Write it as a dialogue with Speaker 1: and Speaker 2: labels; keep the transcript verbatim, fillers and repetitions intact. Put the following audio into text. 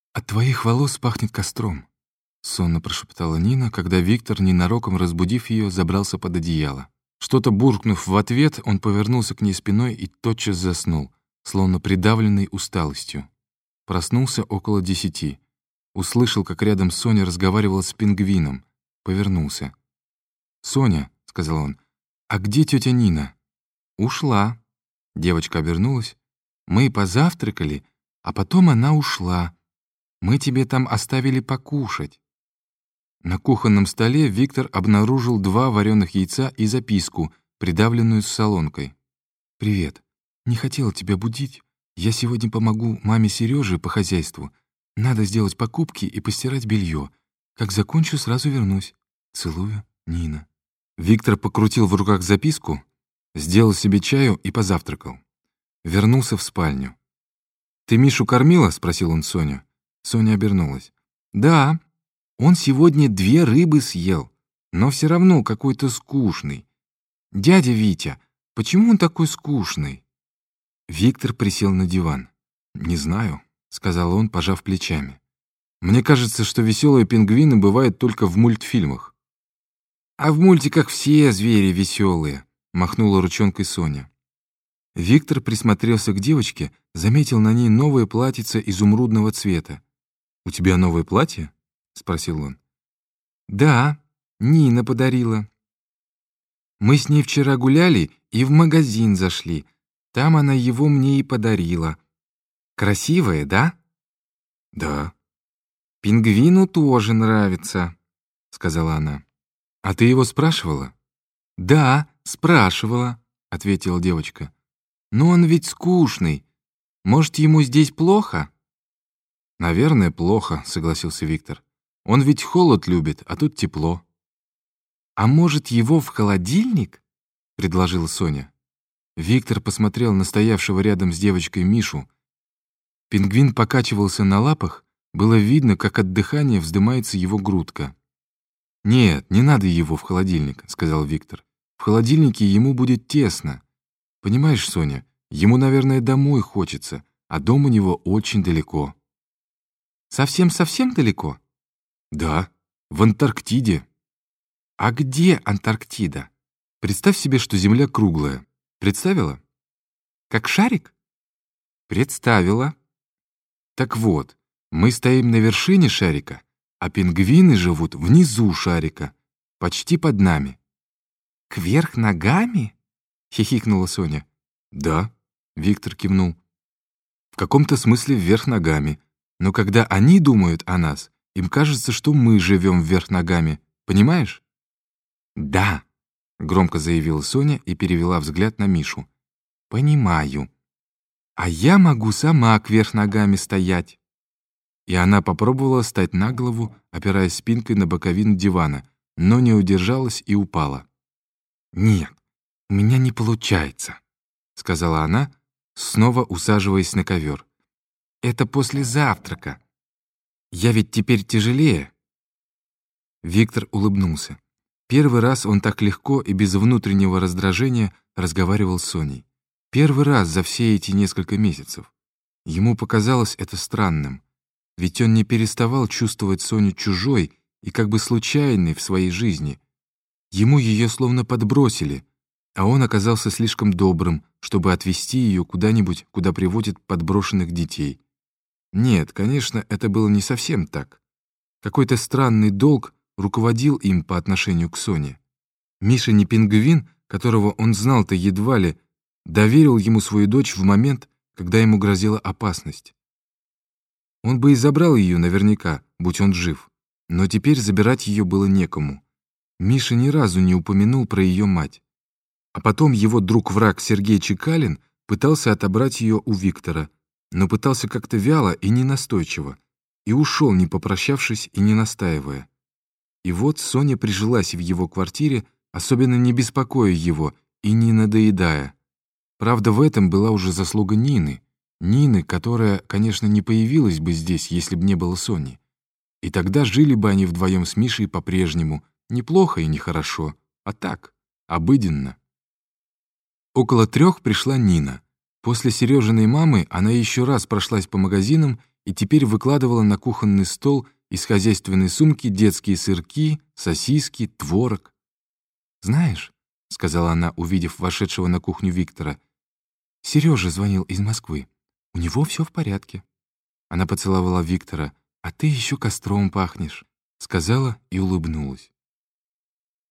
Speaker 1: «От твоих волос пахнет костром», — сонно прошептала Нина, когда Виктор, ненароком разбудив ее, забрался под одеяло. Что-то буркнув в ответ, он повернулся к ней спиной и тотчас заснул, словно придавленный усталостью. Проснулся около десяти. Услышал, как рядом Соня разговаривала с пингвином. Повернулся. «Соня», — сказал он, — «а где тетя Нина?» «Ушла». Девочка обернулась. «Мы позавтракали, а потом она ушла. Мы тебе там оставили покушать». На кухонном столе Виктор обнаружил два вареных яйца и записку, придавленную с солонкой. «Привет. Не хотела тебя будить. Я сегодня помогу маме Серёже по хозяйству. Надо сделать покупки и постирать белье. Как закончу, сразу вернусь. Целую, Нина». Виктор покрутил в руках записку, сделал себе чаю и позавтракал. Вернулся в спальню. «Ты Мишу кормила?» — спросил он Соню. Соня обернулась. «Да, он сегодня две рыбы съел, но все равно какой-то скучный. Дядя Витя, почему он такой скучный?» Виктор присел на диван. «Не знаю», — сказал он, пожав плечами. «Мне кажется, что веселые пингвины бывают только в мультфильмах». «А в мультиках все звери веселые», — махнула ручонкой Соня. Виктор присмотрелся к девочке, заметил на ней новое платьице изумрудного цвета. «У тебя новое платье?» — спросил он. «Да, Нина подарила. Мы с ней вчера гуляли и в магазин зашли. Там она его мне и подарила. Красивое, да?» «Да». «Пингвину тоже нравится», — сказала она. «А ты его спрашивала?» «Да, спрашивала», — ответила девочка. «Но он ведь скучный. Может, ему здесь плохо?» «Наверное, плохо», — согласился Виктор. «Он ведь холод любит, а тут тепло». «А может, его в холодильник?» — предложила Соня. Виктор посмотрел на стоявшего рядом с девочкой Мишу. Пингвин покачивался на лапах, было видно, как от дыхания вздымается его грудка. «Нет, не надо его в холодильник», — сказал Виктор. «В холодильнике ему будет тесно. Понимаешь, Соня, ему, наверное, домой хочется, а дом у него очень далеко». «Совсем-совсем далеко?» «Да, в Антарктиде». «А где Антарктида? Представь себе, что Земля круглая. Представила?» «Как шарик?» «Представила». «Так вот, мы стоим на вершине шарика, а пингвины живут внизу шарика, почти под нами». «Кверх ногами?» — хихикнула Соня. «Да», — Виктор кивнул. «В каком-то смысле вверх ногами. Но когда они думают о нас, им кажется, что мы живем вверх ногами. Понимаешь?» «Да», — громко заявила Соня и перевела взгляд на Мишу. «Понимаю. А я могу сама кверх ногами стоять». И она попробовала встать на голову, опираясь спинкой на боковину дивана, но не удержалась и упала. «Нет, у меня не получается», — сказала она, снова усаживаясь на ковер. «Это после завтрака. Я ведь теперь тяжелее». Виктор улыбнулся. Первый раз он так легко и без внутреннего раздражения разговаривал с Соней. Первый раз за все эти несколько месяцев. Ему показалось это странным, ведь он не переставал чувствовать Соню чужой и как бы случайной в своей жизни. Ему ее словно подбросили, а он оказался слишком добрым, чтобы отвезти ее куда-нибудь, куда приводят подброшенных детей. Нет, конечно, это было не совсем так. Какой-то странный долг руководил им по отношению к Соне. Миша не пингвин, которого он знал-то едва ли, доверил ему свою дочь в момент, когда ему грозила опасность. Он бы и забрал ее наверняка, будь он жив, но теперь забирать ее было некому. Миша ни разу не упомянул про ее мать. А потом его друг-враг Сергей Чекалин пытался отобрать ее у Виктора, но пытался как-то вяло и ненастойчиво, и ушел, не попрощавшись и не настаивая. И вот Соня прижилась в его квартире, особенно не беспокоя его и не надоедая. Правда, в этом была уже заслуга Нины. Нины, которая, конечно, не появилась бы здесь, если бы не было Сони. И тогда жили бы они вдвоем с Мишей по-прежнему, неплохо и нехорошо, а так, обыденно. Около трех пришла Нина. После Сережиной мамы она еще раз прошлась по магазинам и теперь выкладывала на кухонный стол из хозяйственной сумки детские сырки, сосиски, творог. «Знаешь», — сказала она, увидев вошедшего на кухню Виктора, «Сережа звонил из Москвы. У него все в порядке». Она поцеловала Виктора. «А ты еще костром пахнешь», — сказала и улыбнулась.